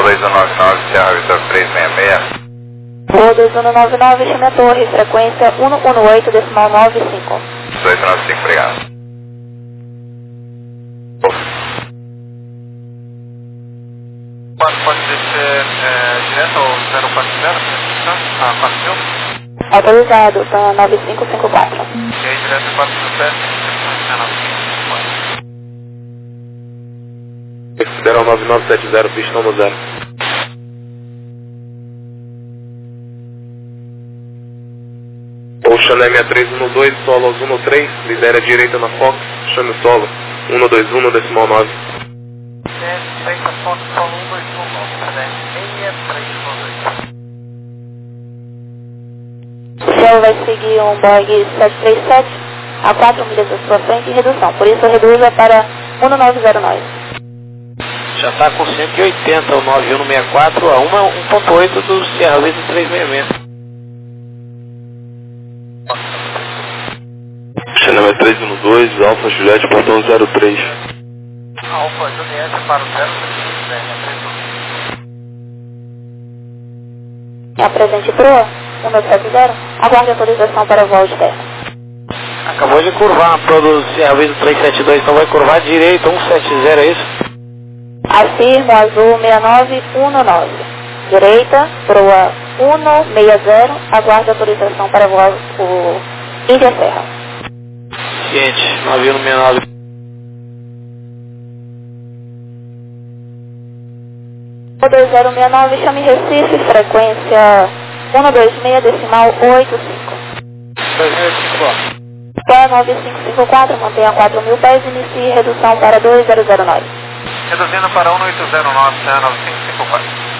2199, Serra Vitor 366. Voo 2199, chame a torre, frequência 118, decimal 95. 1895, obrigado. Pode descer direto ao 040, a 4000? Autorizado, tá 9554. E aí direto a 4007, recepção 9554. Federal 9970, pista 10. Ocean M312, solo 113, lidera a direita na Fox, chame o solo, 121, decimal 9. Direita Fox, solo 121, 632. O céu vai seguir um Boeing 737 a 4 milhas à sua frente em redução, por isso reduza para 1909. Já está com 180 o 9164 a 1.8 do Sierra Vista 366. Xanema 312, Alfa Juliette, portão 03. Alfa Juliette para o 03. Apresente proa 170, aguarde autorização para voo externo. Acabou de curvar a pro do Sierra Vista 372, então vai curvar direito 170, é isso? Afirmo azul 6919. Direita, proa 160, aguarde autorização para voo Índia Serra. Ciente, 9169. O 2069, chame Recife, frequência 126, decimal 85. 2054. Pé 9554, mantenha 4.000 pés, inicie redução para 2009. Reduzindo para 1809, 9554.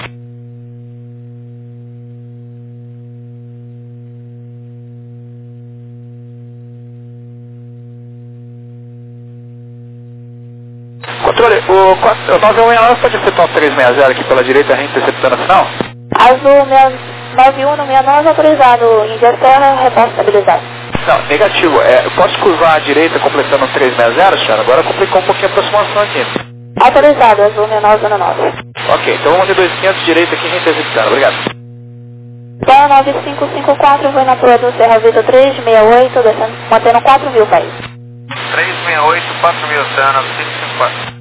Controle, o 9169 pode efetuar o 360 aqui pela direita, reinterceptando a final? Azul 9169, autorizado, Índia Serra, reposto estabilizado. Não, negativo. Eu posso curvar à direita completando o 360, senhora? Agora complicou um pouquinho a aproximação aqui. Autorizado, azul 6919. Ok, então vamos ter 2500 direita aqui reinterceptando, obrigado. Pé 9554, foi na proa do Serra Vista 368, descendo, mantendo 4.000 pés. 368, 4000, 9554.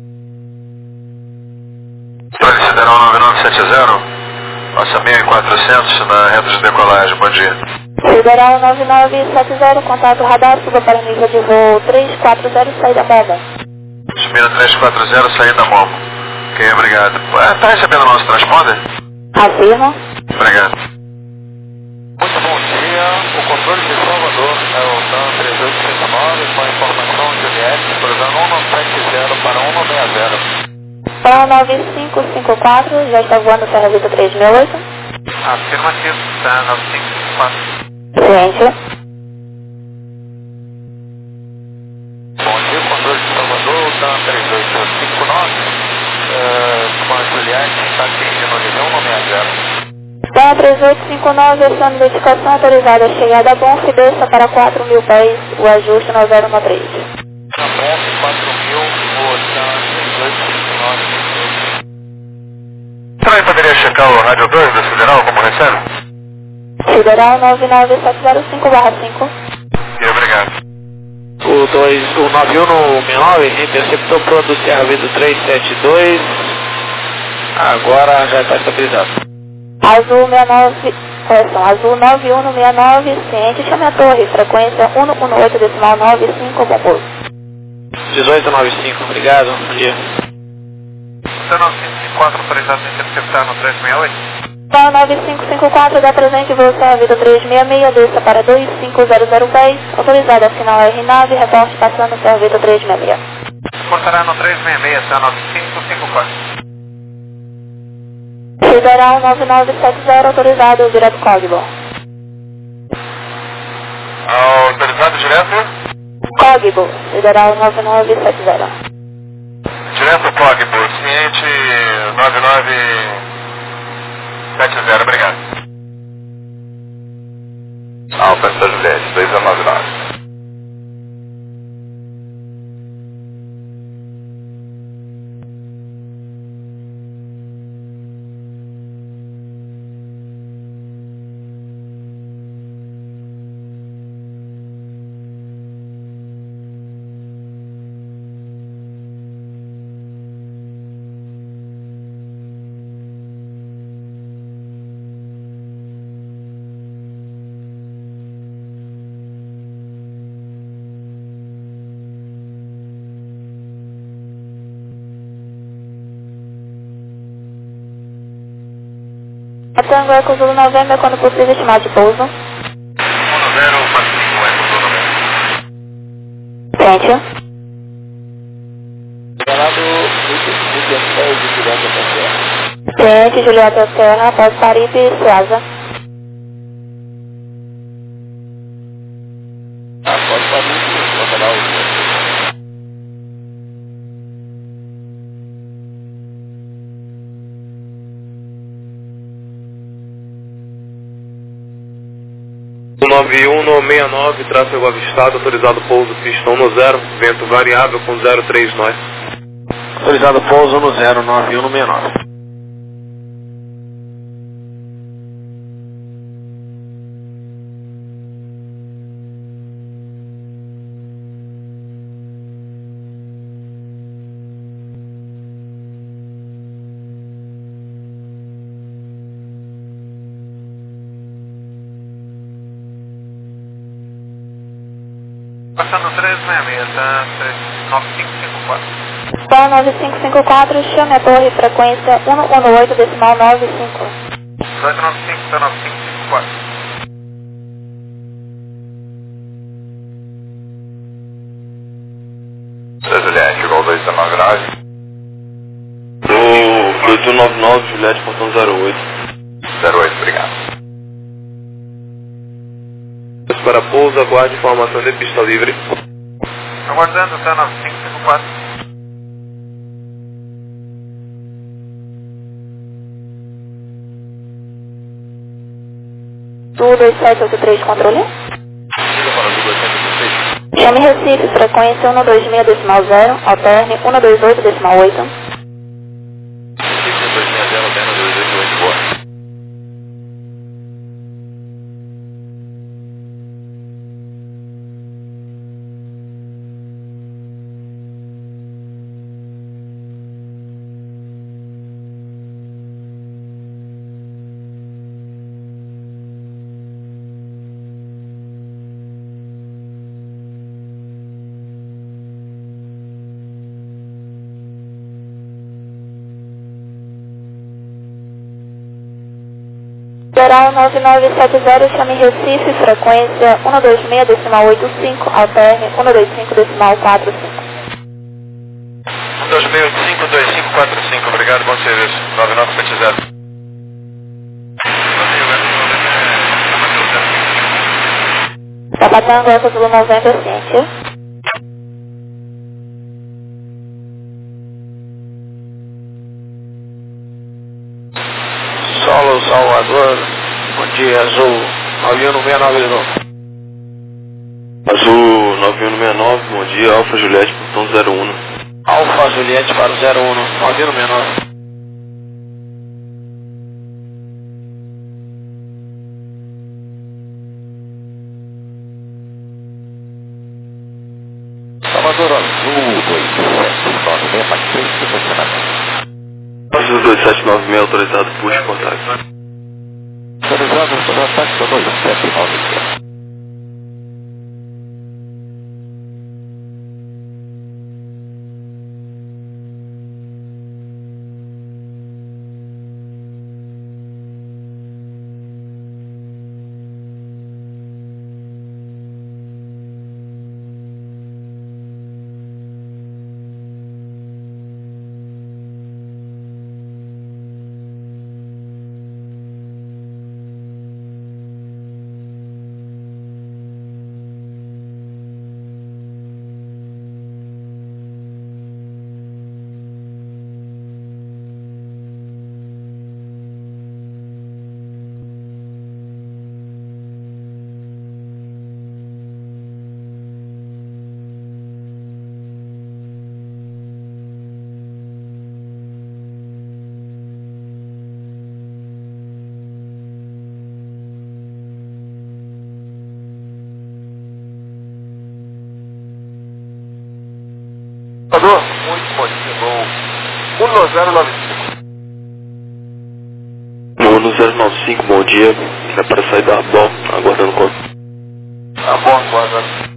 Controle Federal 9970, passa 1400 na reta de decolagem, bom dia. Federal 9970, contato radar, suba para nível de voo 340, saída Momo. Subindo 340, saída Momo. Ok, obrigado. Está recebendo o nosso transponder? Afirmo. Obrigado. Muito bom dia, o controle de Salvador é o TAM 3859 com a informação Juliette, cruzando 170 para 160. Pé 9554, já está voando Serra Vista 368. Afirmativo, TAM 9554. Ciente. Bom dia, controle de Salvador, TAM 3859, com a Juliette, está atingindo o nível 160. Pé 3859, essa notificação autorizada, chegada a Bonf, desça para 4.000 pés, o ajuste 9013. Na Bonf, 4000, o TAM 3859. Também poderia checar o rádio 2 da Federal, como recebe? Federal 99705/5. E obrigado. O 9169 interceptou pro do Sierra Vista 372. Agora já está estabilizado. Azul 69, correção, azul 9169, ciente, chame a torre, frequência 118, decimal 95, bom pouso. 1895, obrigado, bom dia. TAM 9554, autorizado a interceptar no 368. Pé 9554, dá presente, voo Serra Vista 366, desça para 2500 pés, autorizado a final R-Nave, reporte passando Serra Vista 366. Portará no 366, TAM 9554. Federal 9970, autorizado, direto Cogbo. Autorizado direto? Cogbo, Federal 9970. Direto Cogbo, ciente 9970, obrigado. Alfa Juliette, 2199. Tango Eco Zulu November, quando possível, estimado de pouso. 1045 Eco Zulu November. Frente. Liberado, Julieta Serra. Frente, Julieta Serra, após Paripe e Suaza. Após Paripe, lateral. O 9169, tráfego avistado, autorizado pouso, pista 10, vento variável com 03 nós. Autorizado pouso no 09169. Passando 366, tá? 9554. Spa 9554, chame a torre, frequência 118, decimal 95. 295, tá 9554. Juliette, igual 299. O 2199, Juliette, portão 08. 08, obrigado. Para pouso, aguarde informação de pista livre. Aguardando, tá 9554. Sul 2783, controle. Siga para o 276. Chame Recife, frequência 126, decimal 0, alterne 128, decimal 8. 260, alterna 288, boa. Geral 9970, chame Recife, frequência 126, decimal 85, alterne 125, decimal 45. 126852545, obrigado, bom serviço. 9970. Tabatango Eco Zulu November, ciente. Solo Salvador, bom dia, Azul 9169 de novo. Azul 9169, bom dia, Alfa Juliette, portão 01. Alfa Juliette para o 01, 9169. Salvador Azul 2796, paciência, funcionamento. Azul 2796, autorizado, puxa contato. Autorizado por ataque 2796. Salvador, muito bom dia, bom. 1095. No 095, bom dia, é para sair da Arbol, aguardando conta. Tá bom, aguardando.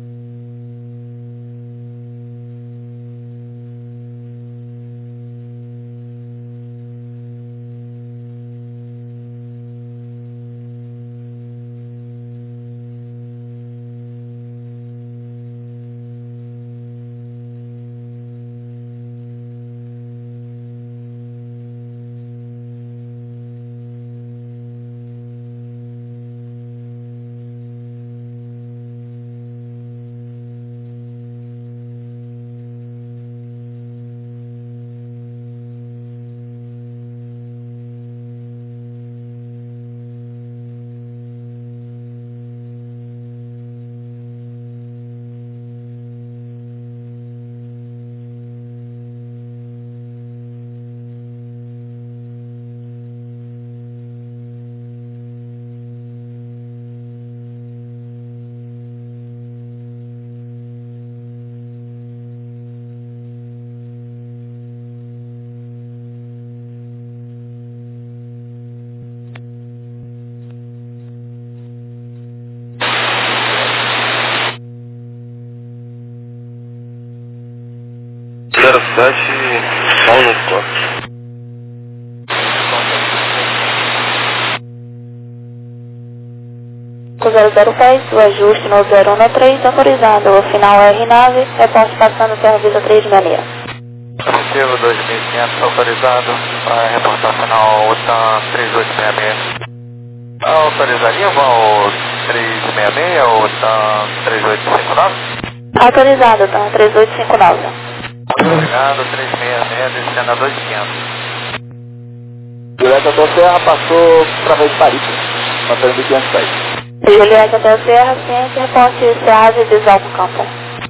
3500 pés, o ajuste no 013, autorizado. O final RNAV, reporte passando serviço 366. Positivo 2500, autorizado para reportar final OTAN 3866. Autorizaria voo 366 ou OTAN 3859? Autorizado, tá? 3859. Obrigado, 366, descendo a 2500. Direto até a Serra, passou através de Paris, mantendo 500 pés. Juliette até a Serra, ciente, reporte SEASE visual com campo.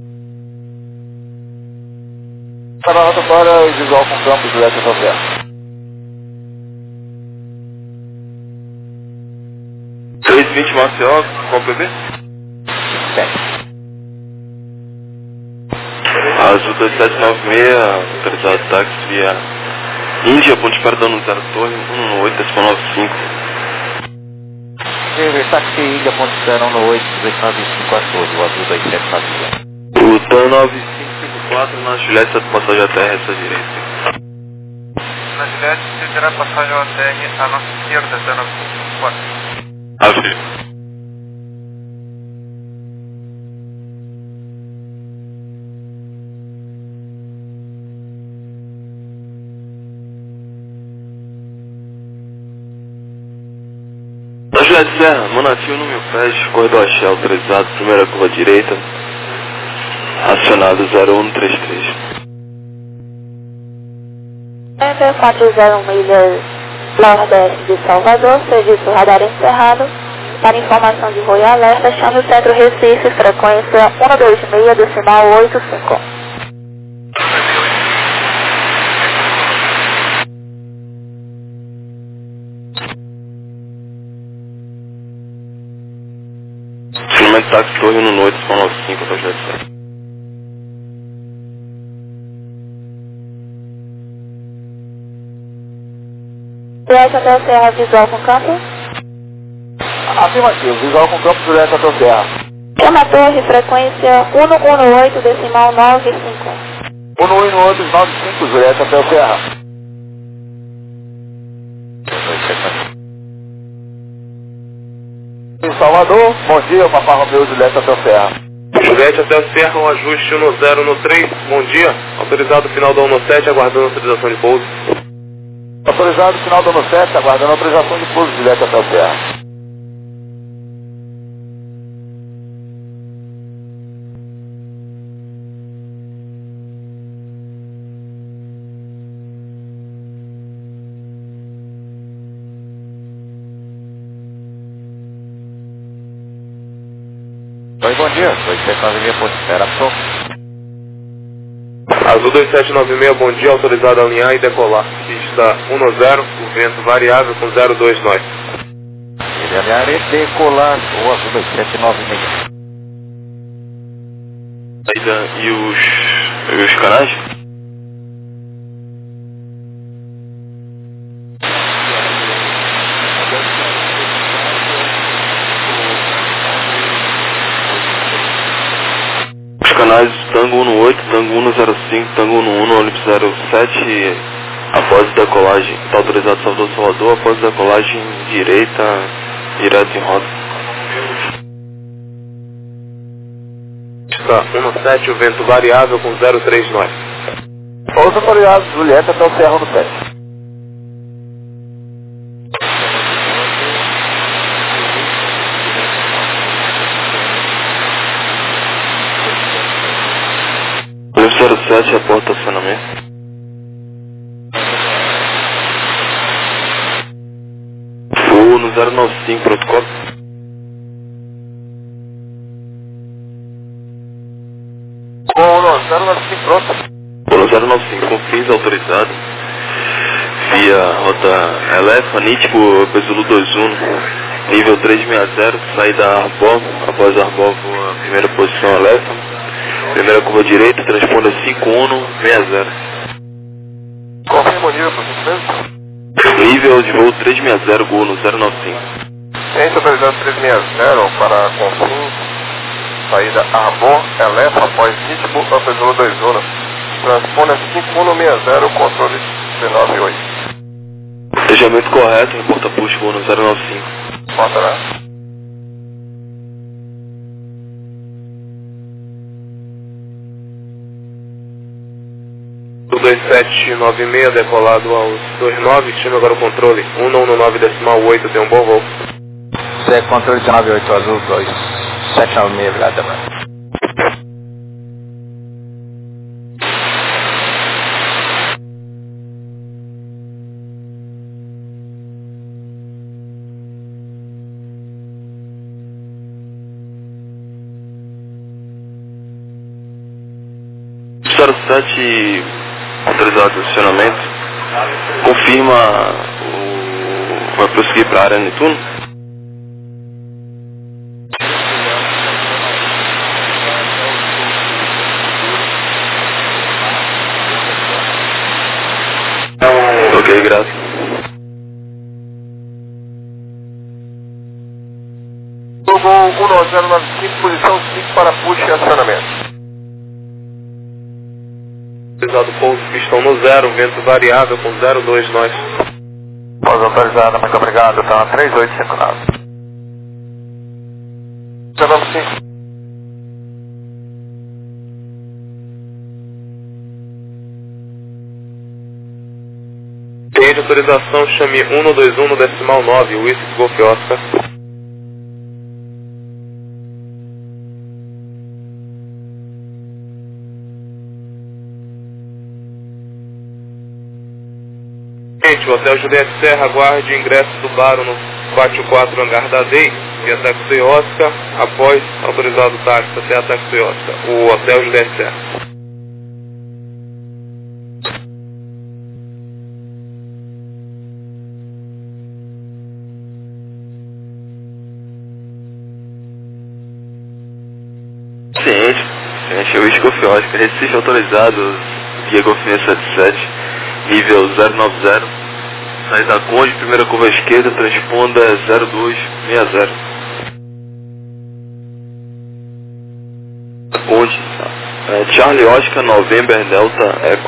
Para a rota fora, visual com campo, Juliette até a Serra. 320 Maceió, qual PB? Azul 2796, autorizado táxi via Índia, ponte perdão no 0 Torre, 118, decimal 95. Táxi Índia, ponte 018, 295 a todo, o azul 2796. O TAN 9554 na Juliette, passagem ATR, essa direita. Na Juliette, se terá passagem ATR à nossa esquerda, 0954. Abre. Na Juliette Serra, Monafio no 1000 pés, corredor Axé autorizado, primeira curva direita, acionado 0133. 401 milhas nordeste de Salvador, serviço radar encerrado. Para informação de voo e alerta, chame o Centro Recife, frequência 126, decimal 85. Finalmente táxi Torre 118, decimal 95, para Juliette Serra. Juliette até a Serra, visual com campo. Afirmativo, visual com campo, Juliette até a Serra. Chama a torre, frequência 118, decimal 95. 11895, Juliette até a Serra. Em Salvador, bom dia, Papa Romeu, Juliette até a Serra. Juliette até a Serra, um ajuste 1013, bom dia, autorizado final da 17, aguardando autorização de pouso. Autorizado, final do 7, aguardando autorização de pouso, Juliette até a Serra. Oi, bom dia, 2796, ponte esperação. Azul 2796, bom dia, autorizado a alinhar e decolar. Pista 10, o vento variável com 02 nós. Ele alinhar e decolar, o azul 2796. Saída e os canais? Os canais Tango 18, Tango 105, Tango 11, Olímpio 07, após decolagem, está autorizado Salvador, após decolagem direita, direto em rota. Está 17, o vento variável com 03 nós. Os autorizados, Juliette até o Serra no 7. Olímpio 07, reporta acionamento. Voo no 095, protocolo. Com 095 pronto. Voo no 095, com fins autorizado. Via rota Elefa, Nítico, Pesulu 21, nível 360, saída Arbor, após Arbor voa primeira posição Elefa. Primeira curva direita, transponda 5160. Confirma o nível, por gentileza. Nível de voo 360, Gol no 095. Ciência autorizado 360 para Confins, saída Arbor, Elefa, após Ritmo, Pesulu 21. Transponda 5160, controle 198. Planejamento correto, reporta push, Gol no 095. Porta lá. 0796 decolado aos 29, chama agora o controle 119.8, tem um bom voo. Isso controle 198 azul, 2796, obrigado também. Star 7 autorizado o acionamento. Confirma vai prosseguir para a área Netuno? Ok, graças. Voo 19095, posição 5 para push e acionamento. Autorizado pouso, pistão no 0, vento variável com 02 nós. Pouso autorizado, muito obrigado, tá 3859. 195. Tem de autorização, chame 121.9, Whisky Golf Oscar. O Hotel Juliette Serra aguarde ingresso do Baro no pátio 4 hangar da DEI via táxi Oscar, após autorizado o táxi até a táxi Oscar, o Hotel Juliette Serra. Ciente, o Golf Oscar, Recife autorizado via Golf 77, nível 090. Saída Conde, primeira curva à esquerda, transponda 0260. Conde, Charlie Oscar, November Delta Echo.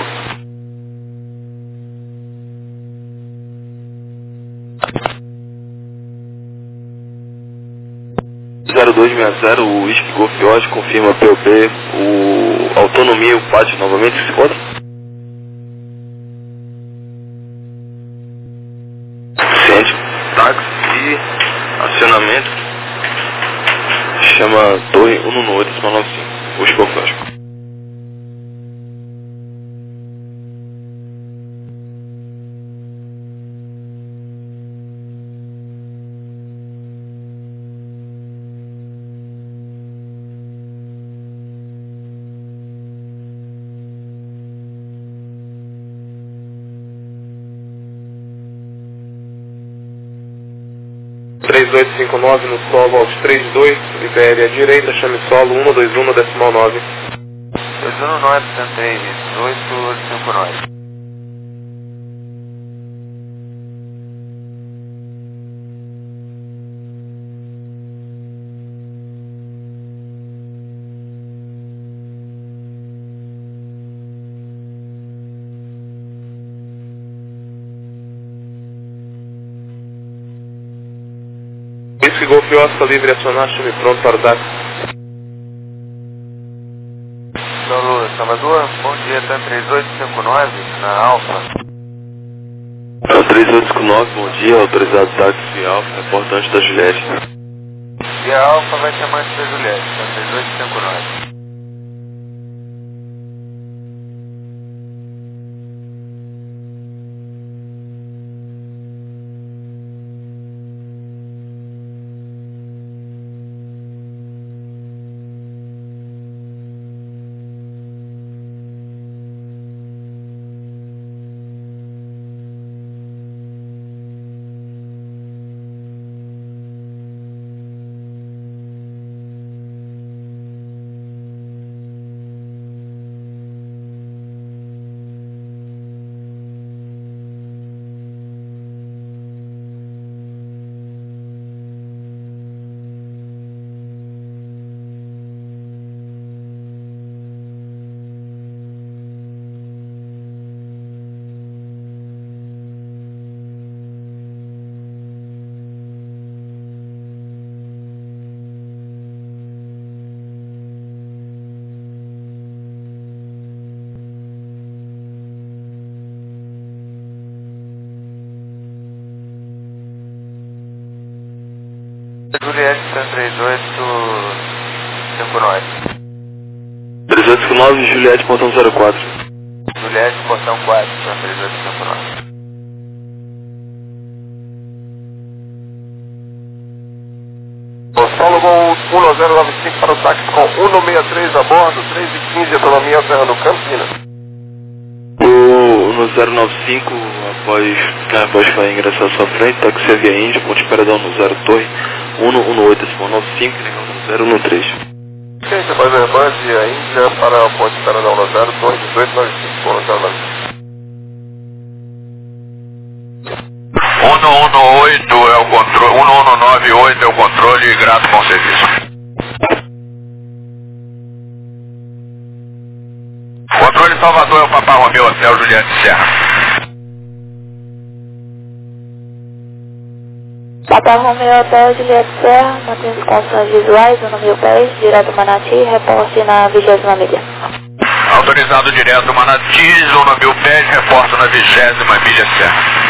o Whisky Golf Oscar, confirma POP, o Autonomia, o pátio novamente, se encontra? Táxi e acionamento, chama Torre 11895, o Escofosco. no solo aos 32, libere à direita, chame solo 121.9. 219, 103, 1859. Whisky Golf Oscar livre acionar, chame pronto para o táxi. Solo Salvador, bom dia, tá 3859 na Alfa. 3859, bom dia, autorizado táxi Alfa, reportante da Juliette. E a Alfa vai chamar antes da Juliette, tá 3859. Juliette 138, 59. 309, Juliette, portão 04. Juliette, portão 4, 138, 59. Solo Gol 1095 para o táxi com 163 a bordo, 3h15, autonomia Serra do Campinas. No 095, após vai ingressar à sua frente, táxi Via Índia, ponte Esperadão no 0 Torre, 118, esse 95, negão no 013. Gente, após a Airbus Via Índia para o ponte Esperadão no 0 Torre, 1895, 095. 1198 é o controle, 1198 é o controle e grato com o serviço. Controle Salvador é o Papa Romeu Hotel Juliette Serra. Papa Romeu Hotel Juliette Serra, mantendo as condições visuais, 1.000 pés, direto Manati, reporte na 20ª milha. Autorizado direto Manati, 1.000 pés, reforço na 20ª milha Serra.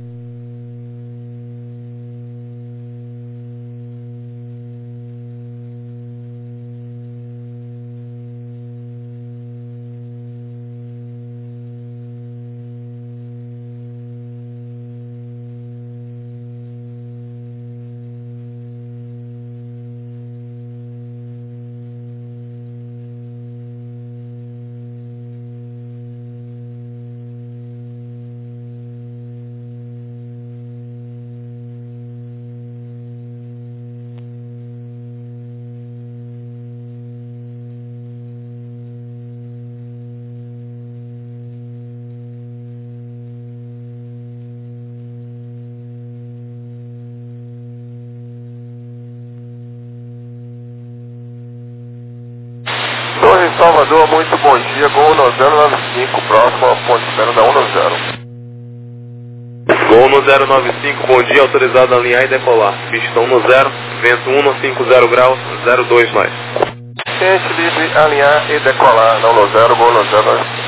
Torre Salvador, muito bom dia, Gol no 095, próximo ao ponte Esperadão no 0. Gol no 095, bom dia, autorizado a alinhar e decolar. Pistão no 0, vento 150 graus, 02 mais. Gente livre, alinhar e decolar, não no 0, Gol no 095.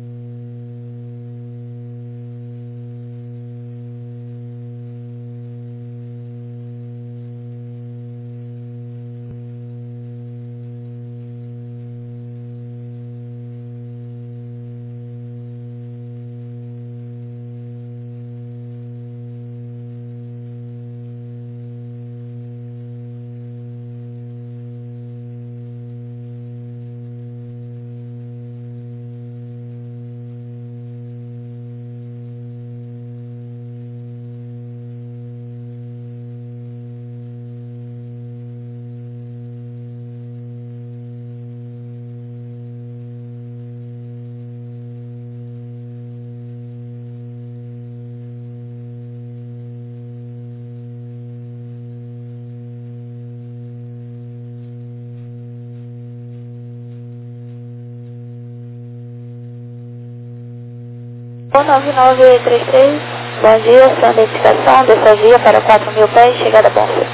O 9933, bom dia, sem identificação, dessa via para 4.000 pés, chegada a Bonfim.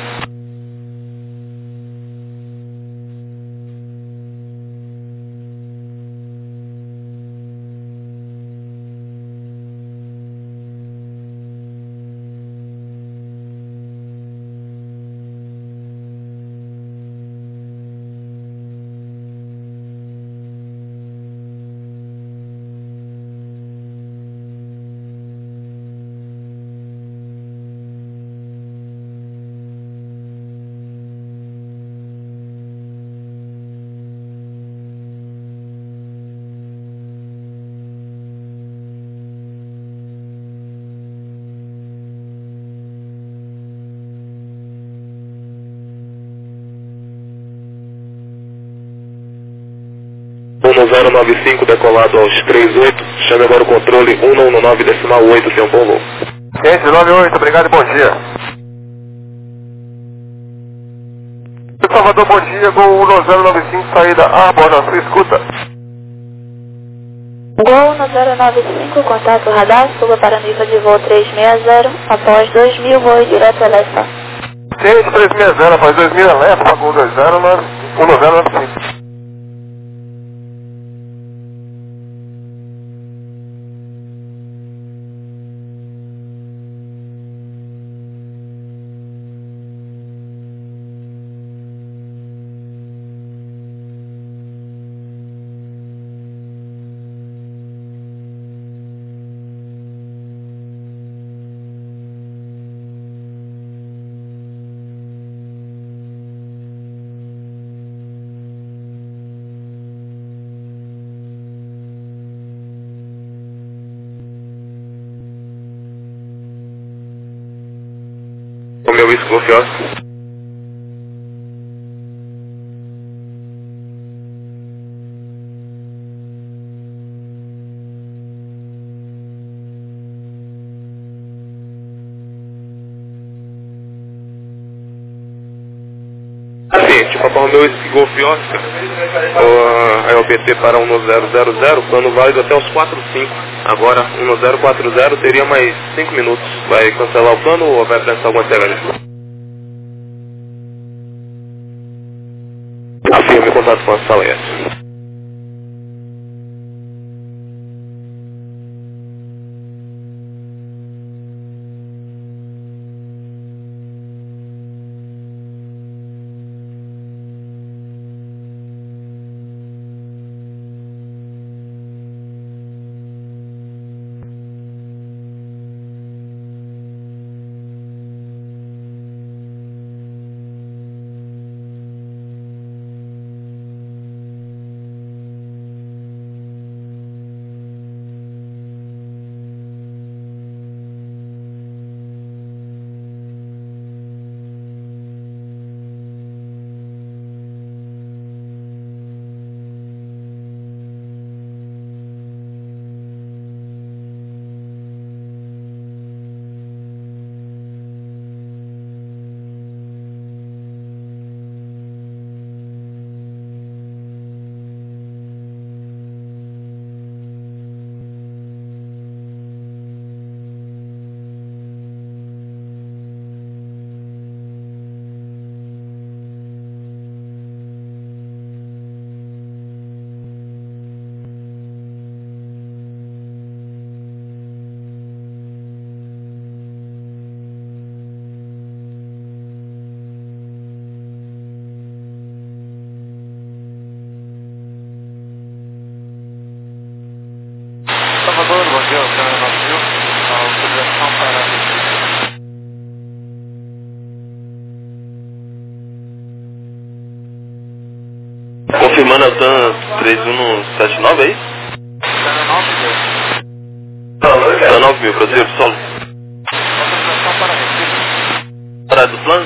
No 095, decolado aos 38, chame agora o controle 119,8, tem um bom voo. Gente, 98, obrigado e bom dia. Salvador, bom dia, Gol 1095, saída a bordo da sua escuta. Gol no 095, contato radar, suba para nível de voo 360, após 2000, voe direto a Lespa. Gente, 360, após 2000, Lespa, Gol 1095. Whisky Golf Oscar. Assim, tipo, Alfa Romeo Whisky Golf Oscar, a EOBT para 1000, plano válido até os 45. Agora, 1040 teria mais 5 minutos. Vai cancelar o plano ou vai prestar alguma entrega? Afirme contato com a sala S. Salvador, bom dia, Oceano 9000, a autorização para... Confirmando a TAN 3179, é isso? TAN 9000, Cruzeiro Solo. Autorização para Recife. Parada do plano?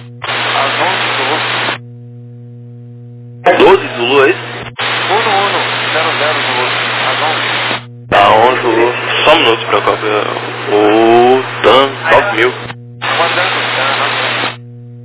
Às 11 Zulu. 12 Zulu, é isso? 00 Zulu. Às 11. Tá, 11 Zulu. Só um minuto, se preocupe. O TAN 9000. Aguardando, Oceano 9000.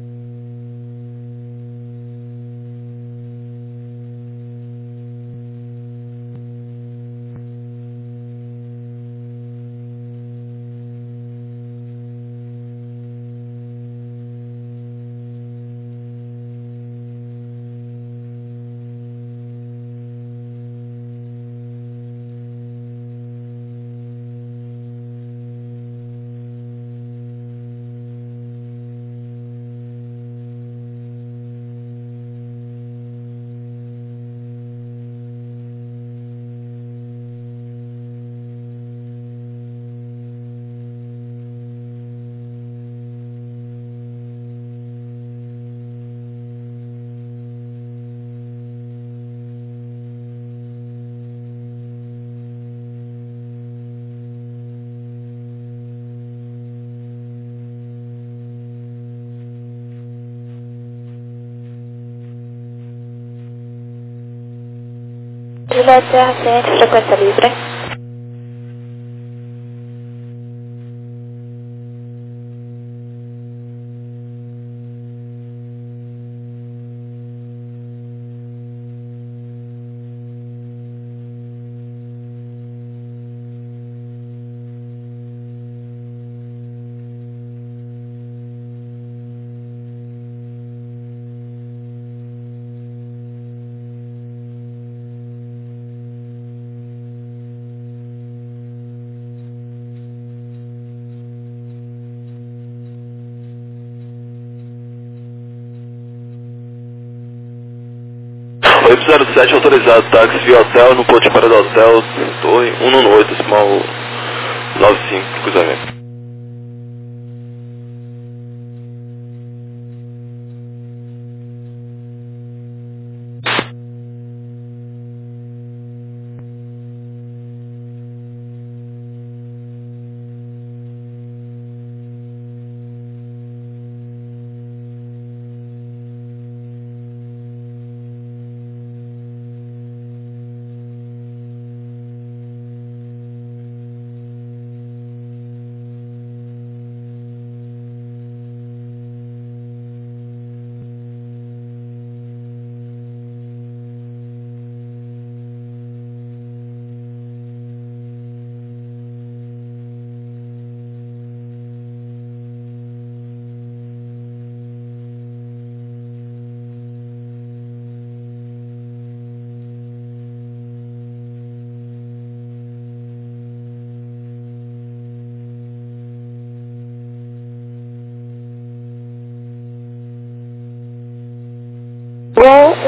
Juliette Serra Ciente, frequência livre. Oi, 07 autorizado, táxi via hotel, no ponto de parada do hotel, torre 198, small 95, cruzamento.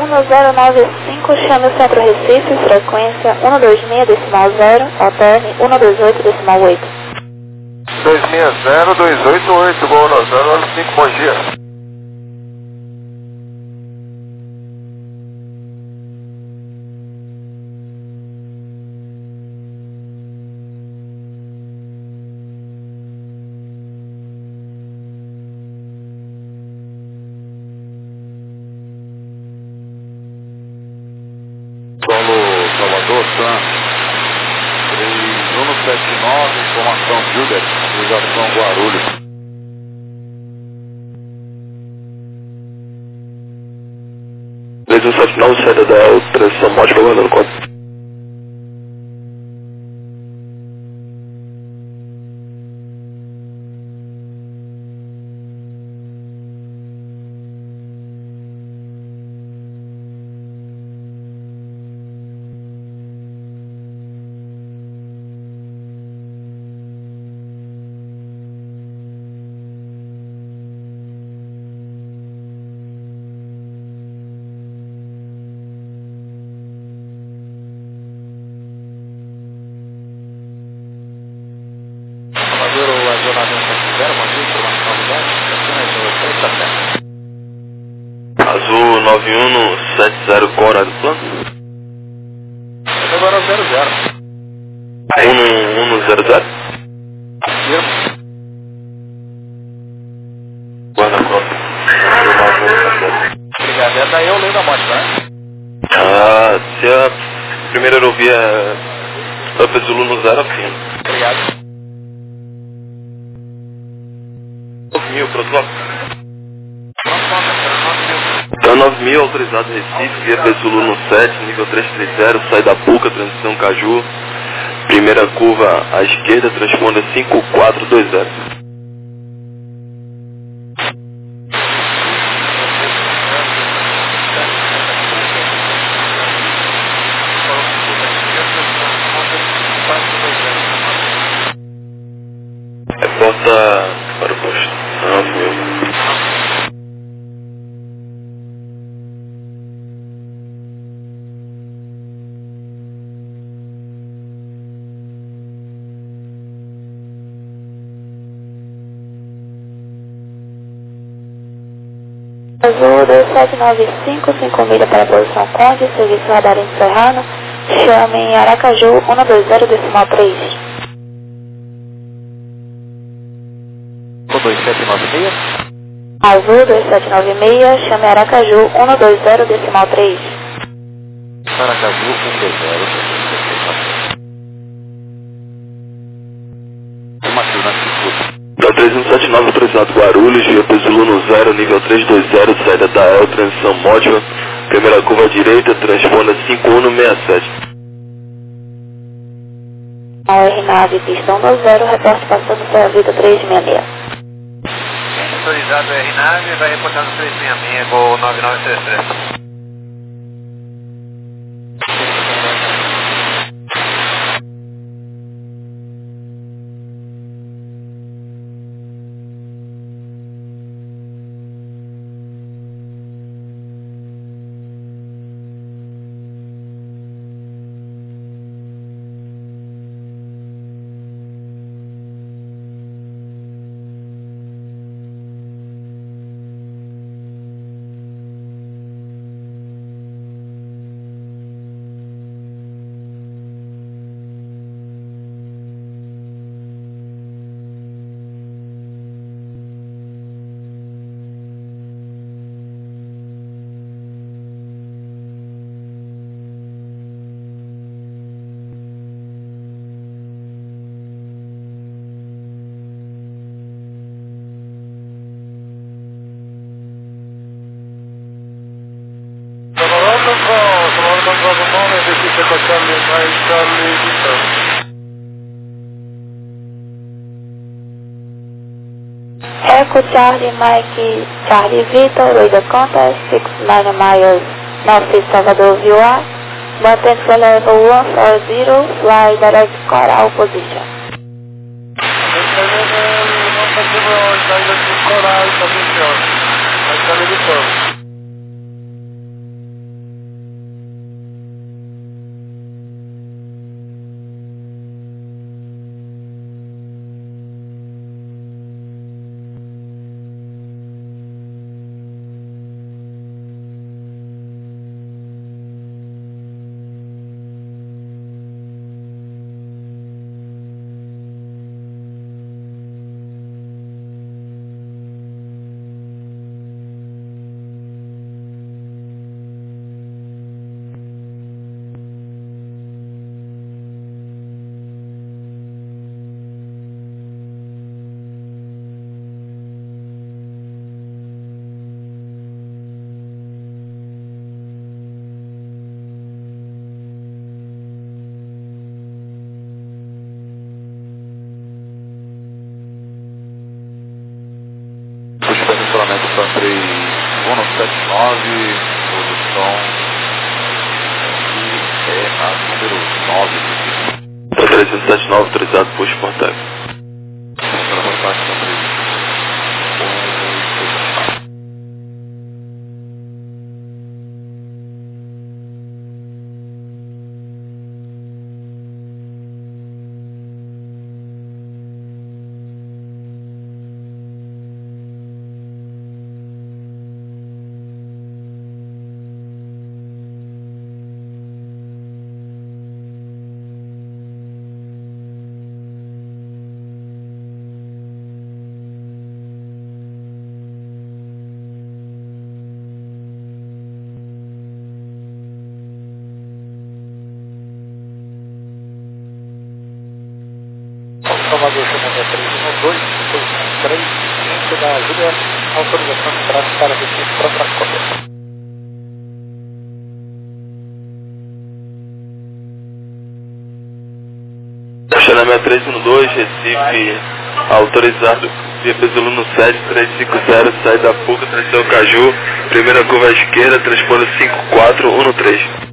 1095, chame o Centro Recife, frequência 126.0, alterne 128.8. 260-288, Gol 9095, bom dia. Solo Salvador, Sam 3179, informação Juliet, ligação Guarulhos. 3179, saída da El, transição módica, guardando conta. Azul 9170, qual horário do plano? Agora 00. 1100? Guarda conta. Obrigado. É daí eu leio da moto, né? Ah, se a primeira aerovia Up Zulu no 0, afim. Obrigado. 9.000 para o bloco. Então 9.000, autorizado Recife, via Zulu no 7, nível 330, sai da Puca, transição Caju. Primeira curva à esquerda, transponda 5420. Reporta para o posto. 9.000. Azul 2795, 5 milhas para a posição Conde, serviço radar encerrado, chame em Aracaju 120.3. 2796. Azul 2796, chame Aracaju 120.3. Aracaju 120. Da 3179, autorizado Guarulhos, via Zulu no 0, nível 320, saída da El, transição módica, primeira curva à direita, transponda 5167. A R-Nave, pistão no 0, reporte passando pela vida 366. Autorizado R-Nave, vai reportando 366, Gol 9933. Echo Charlie Mike Charlie Victor, Oi da Conta, 69 miles Northeast Salvador VOA, mantém for level 140, fly direct Coral position. Sun 3179, posição aqui é a número 9. 379, autorizado, posto Portago. Salvador chamando 312, posição 35 da Juliette, autorização de tráfego para Recife para Transcópia. Xanamé 312, Recife, autorizado, via Pesolino 7350, saída Puca, tração Caju, primeira curva à esquerda, transpondo 5413.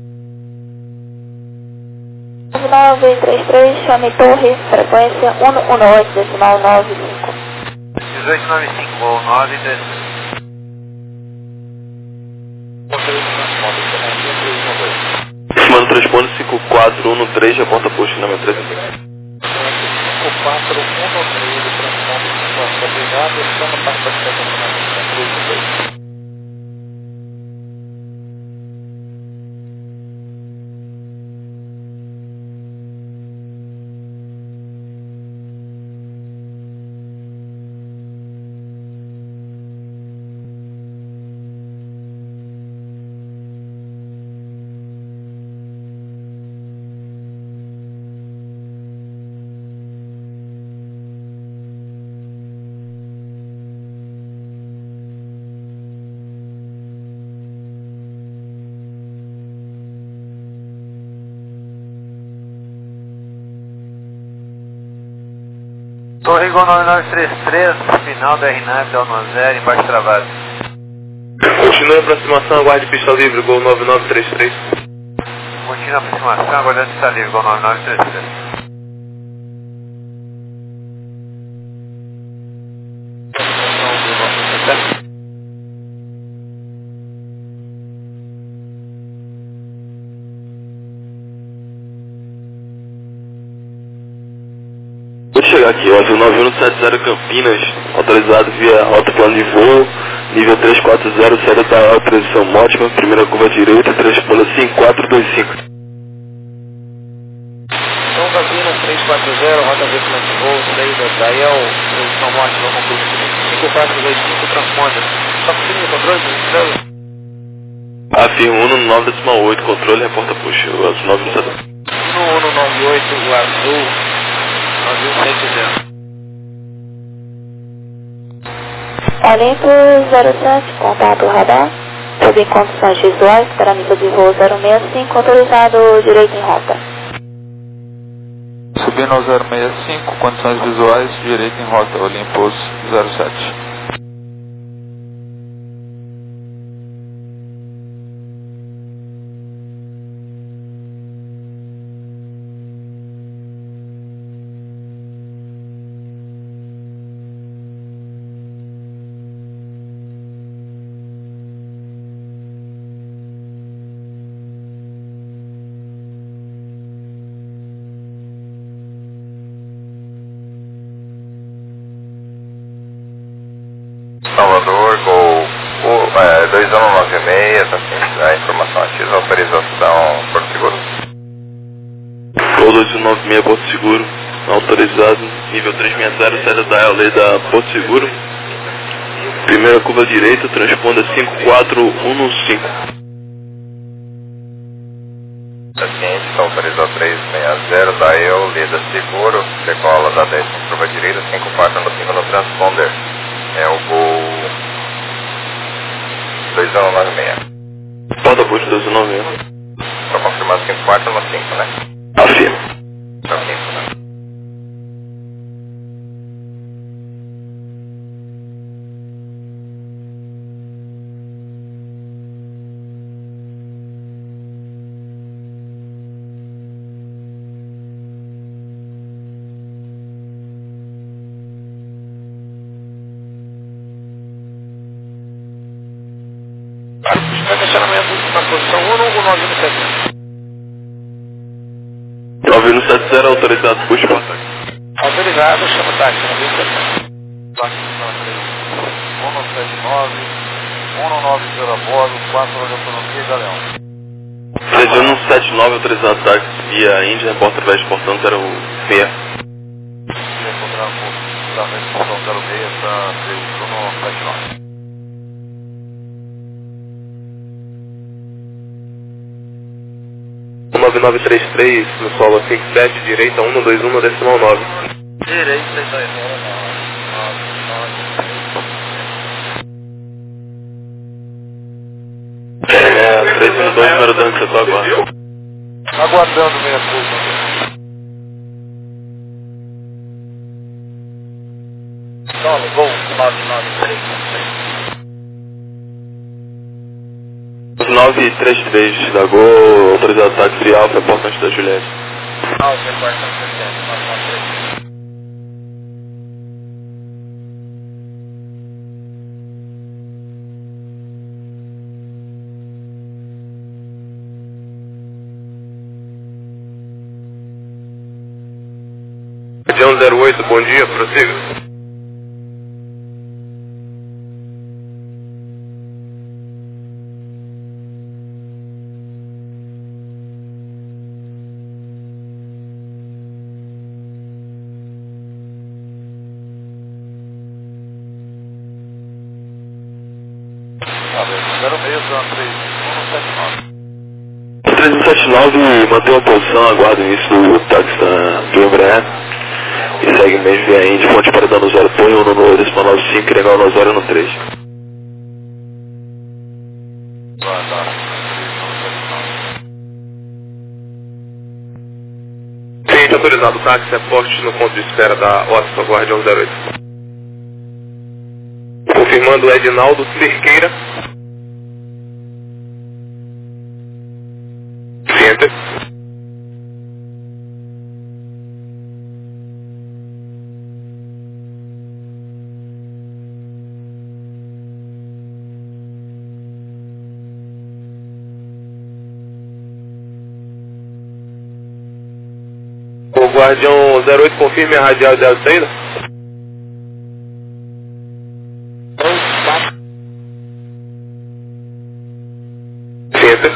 933, chame Torre, frequência 118, decimal 95. 1895, voo 933. Mano, transpondo 5413, já ponta posto na minha 312. 5413, transpondo 5413, obrigado, estamos para a participação na 312. Torre Igual 9933, final da R9 da 10, embaixo travado. Continue a aproximação, aguarde pista livre, Gol 9933. Continua a aproximação, aguardando pista livre, Igual 9933. Vou chegar aqui, ó, 9170 Campinas, autorizado via alto plano de voo, nível 340, saída da autorização Mótima, primeira curva direita, transpondo 5425. Então, Campinas 340, rota V plano de voo, saída da IEL, posição Mótima, concluído 5425, transponder. Está conseguindo o controle do estrela? Afirmo 199,8, controle, reporta push, o azul 970. 1198, o azul. 9170. Olimpo 07, contato radar, sob condições visuais, parâmetro de voo 065, autorizado direito em rota. Subindo ao 065, condições visuais, direito em rota, Olympus 07. Salvador, Gol 2196, a informação ativa, autorização Porto Seguro. Gol 2196, Porto Seguro, autorizado, nível 360, saída da lei da Porto Seguro, primeira curva direita, transponda 5415. Paciente, está autorizado 360, da EL, Leda Seguro, decola da 10 curva direita, 5415 no transponder. É o Gol 2196. Porta posto 2196. Está confirmado 54 no 5, né? Afirmo. Tá 5, né? Na posição 1 ou 9170? 9170 autorizado, puxa o ataque. Autorizado, chama o táxi, 9170. Táxi 179, 190 a bordo, 4 horas de autonomia e Galeão. 3179 autorizado, táxi via Índia, reporta através de portão 06. Encontrar com cruzamento de portão 06 para 3179. 9933 no solo 57, direita 121 decimal 9. Direita 9. É, 312, número 2 que você está agora. Aguardando meia curva. Solo, Gol 993. 933 da Gol, autorizado táxi Alfa, portante da Juliette. Alfa, quarta 993. Guardião 08, bom dia, prossiga. Tá bem, 06 para 3179. 379, mantém a posição, aguarda o início do táxi do Embraer. E segue mesmo via Índia, fonte para dano 0, põe 1 no 95, legal no 0 no 3. Cliente autorizado, táxi, aporte no ponto de espera da OSPA Guardião 08. Confirmando Edinaldo Cerqueira. Enter. O Guardião 08 confirme a radial ideal de saída. Enter.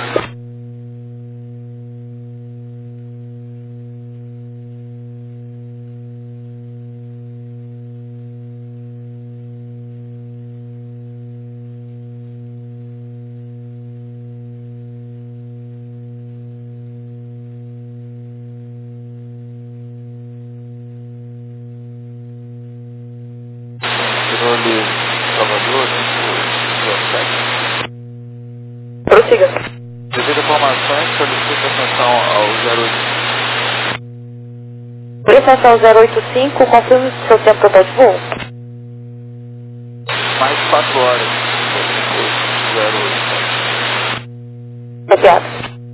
Controle Salvador, Prossiga. devido a informações, solicito atenção ao 08. Prestação 085, confirme seu tempo total de voo. Mais 4 horas. 08. Copiado.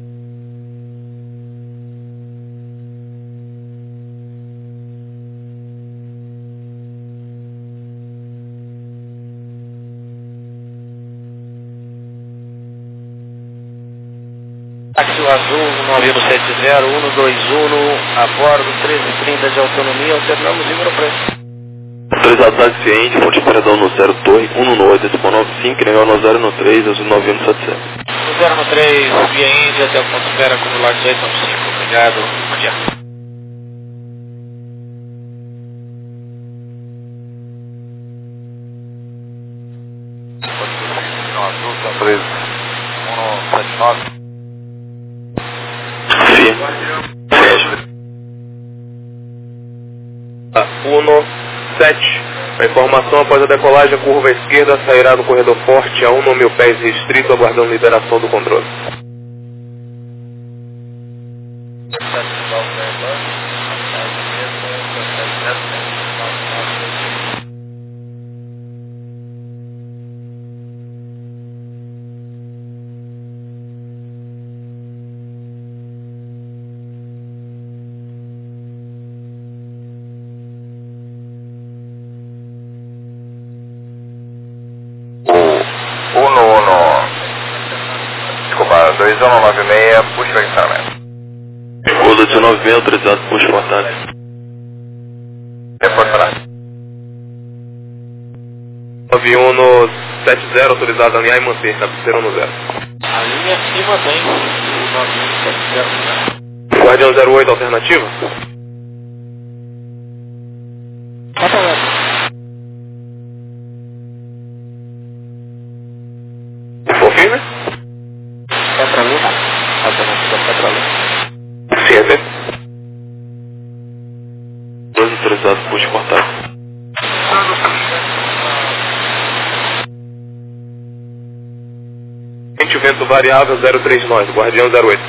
Táxi azul 9170, 121, a bordo 1330 de autonomia, alternamos número preço. Autorizado táxi Índia, fonte para dano 0, torre 118, decimal 95, legal no 0 no 3, azul 9177. 0 no 3, via Índia, até o ponto de espera, acumulado 1895. Obrigado, bom dia. Não, azul, tá 13. 179. Sim. 17. A informação após a decolagem, a curva à esquerda sairá no corredor forte a 1 mil pés restrito, aguardando liberação do controle. Desculpa, 2196, puxa o estacionamento. Gol 2196, autorizado, puxa portado. Reportará. 9170, autorizado a alinhar e manter, cabeceira no 0. A linha e mantém o 9170. Guardião 08, alternativa? For firme? Petrolina, alternativa Petrolina. Ciência. 12 autorizado, puxa portado. Vento variável 039, Guardião 08.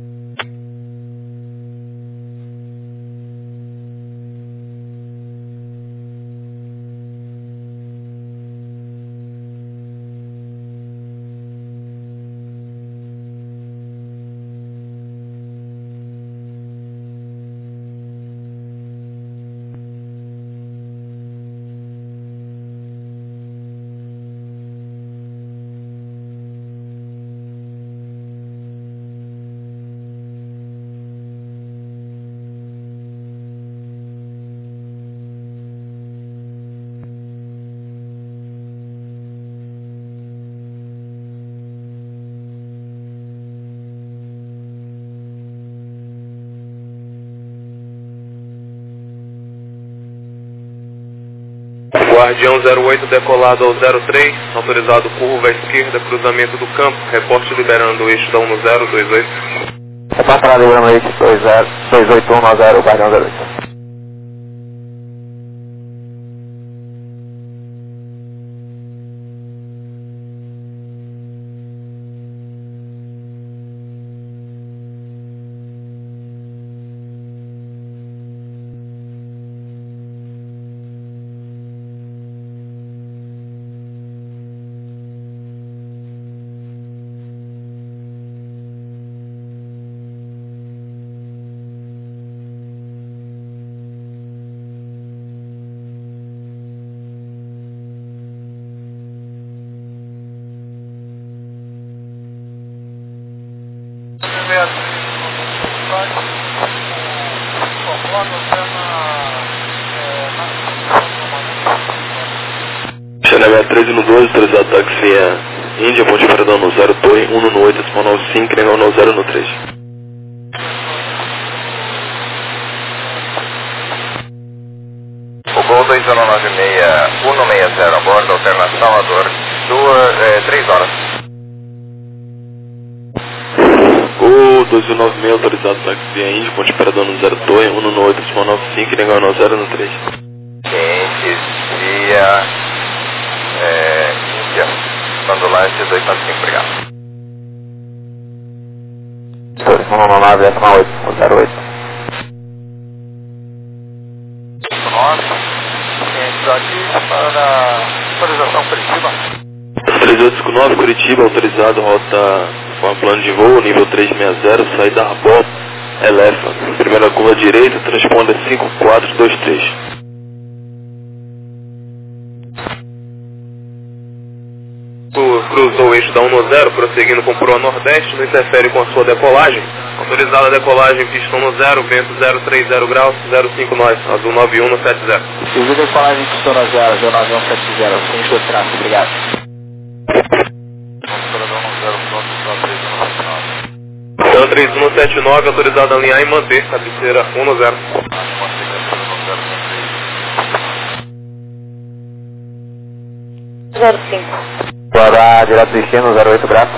Guardião 08 decolado ao 03, autorizado curva à esquerda, cruzamento do campo, reporte liberando o eixo da 1028. Reportado liberando o eixo 28190, Guardião 08. Xané 13 no 12, autorizado táxi Índia, ponte paradão no 0, torre 1 no 8, decimal 95, negão no 0 no 3. O Gol 2196, 160 a bordo, alternação Salvador, 3 horas. Gol 2196, autorizado táxi Índia, ponte paradão no 0, torre 1 no 8, decimal 95, negão no 0 no 3. Ciente, via... Índia, ambulância 245, obrigado. 2199, décima 8, 08. 9, cientes aqui para autorização Curitiba. 3859, Curitiba, autorizado, rota com plano de voo, nível 360, saída Arbol, Elefa. Primeira curva direita, transponder 5423. Cruzou o eixo da 10, prosseguindo com proa nordeste, não interfere com a sua decolagem. Autorizada a decolagem, pistão no 0, vento 030 graus, 05 nós, azul 9170. Civil decolagem pistão no 0, azul 9170, fins do traço, obrigado. Então 3179, autorizado a alinhar e manter, cabeceira 10. 05. Bora direto destino, 08 braço.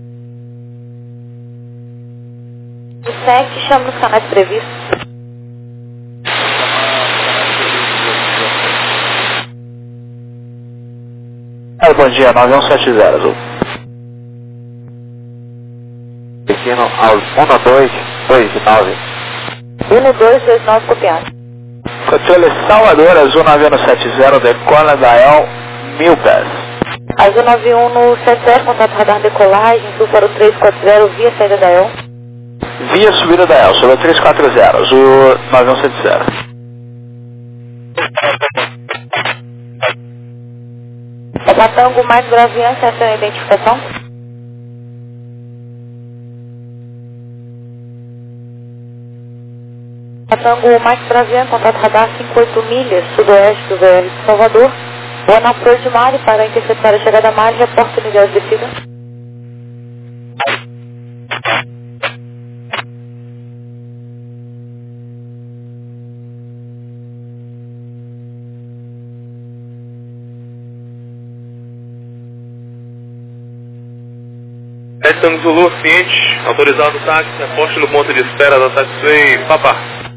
O SEC chama os canais previstos. bom dia, 9170, Azul. Destino aos 1229. 1229 copiado. Controle Salvador, Azul 9170, decola Dial 1000 pés. Azul 9170, contato radar decolagem, sul para o 340, via saída da El. Via subida da El, sobre o 340, Azul 9170. Tango mais Bravian, essa é a identificação? Tango mais Bravian, contato radar 58 milhas, sudoeste do VR de Salvador. Boa na flor de Mari para interceptar a chegada a Mari, reporte unidade de descida. Tango Zulu, ciente, autorizado o táxi, aposte no ponto de espera da taxiway Papá.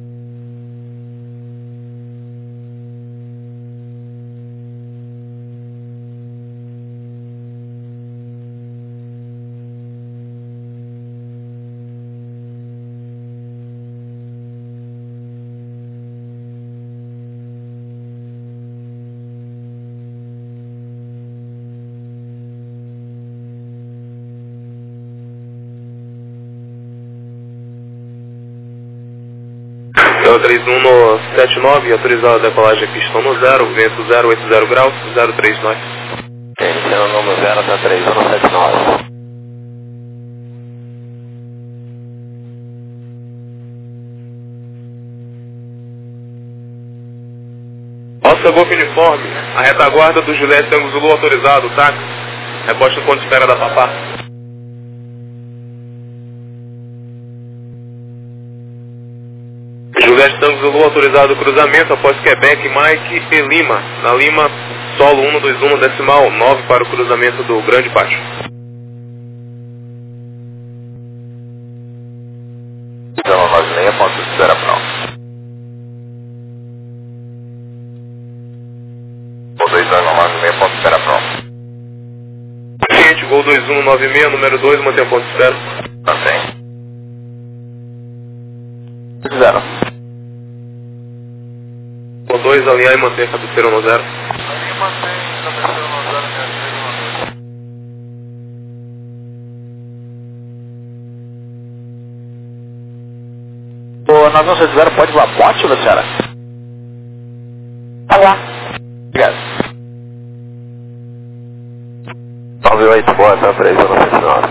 Então 3179, autorizado a decolagem pistão no 0, vento 080 graus, 039. Iniciando o número 0 até 3179. Oscar Golf Uniforme, a retaguarda do Juliette Tango Zulu autorizado, táxi, reposta no ponto de espera da Papá. Juliette Tango Zulu autorizado cruzamento após Quebec, Mike e Lima. Na Lima, solo 121 decimal 9 para o cruzamento do Grande Pátio. Então, nós meia, ponto de espera pronto. Gol 2196, ponto de espera pronto. Gente, Gol 2196, número 2, mantém o ponto de espera. Mantém. 0. Gol 2, alinhar e manter a cabeceira no 0. O 9170 pode ir lá, bote, Luciana? Tá lá. Obrigado. 98, boa, tá 3179.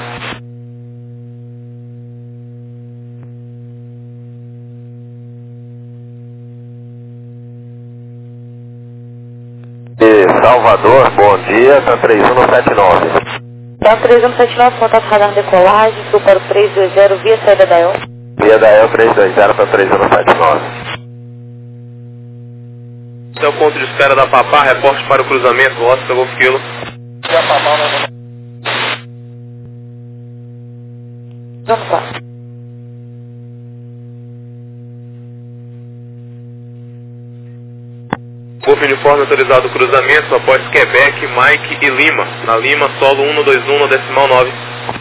Salvador, bom dia, tá 3179. Então 3179, contato radar decolagem, sul para o 320, via saída da El. Via da El 320 para 3179. Esse é o ponto de espera da Papá, reporte para o cruzamento, Oscar Golf Kilo. Vamos lá. Golf Uniforme autorizado o cruzamento após Quebec, Mike e Lima. Na Lima, solo 121 decimal 9.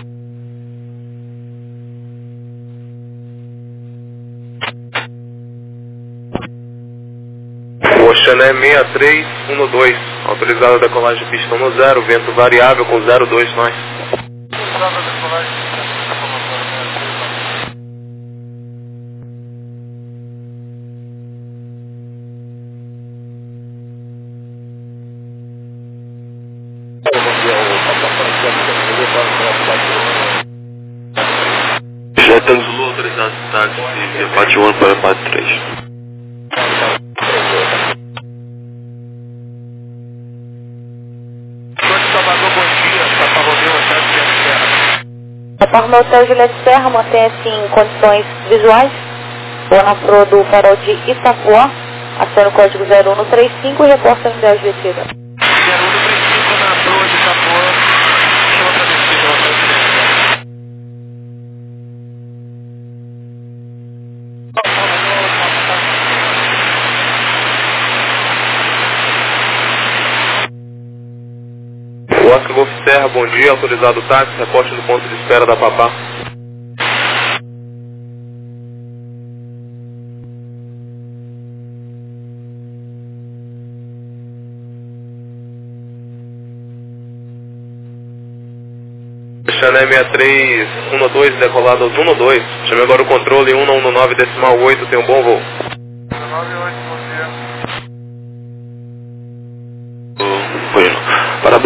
Oxané 6312, autorizado a decolagem de pistão no 0, vento variável com 02 nós. Já Tango Zulu autorizado o táxi via Pátio 1 para Pátio 3. Salvador, bom dia. Papa Romeu, Hotel Juliette Serra. Retorno ao Hotel Juliette Serra, mantém-se em condições visuais. Boa na flor do farol de Itapuã, aciona o código 0135 e reporta a unidade de descida. 0135 na proa de Itapuã, chama para descida ao Hotel Juliette Serra. Golf Serra, bom dia, autorizado táxi, reporte no ponto de espera da Papá. Chané 6312, decolado aos 12. Chame agora o controle 1119,8, tem um bom voo. 98.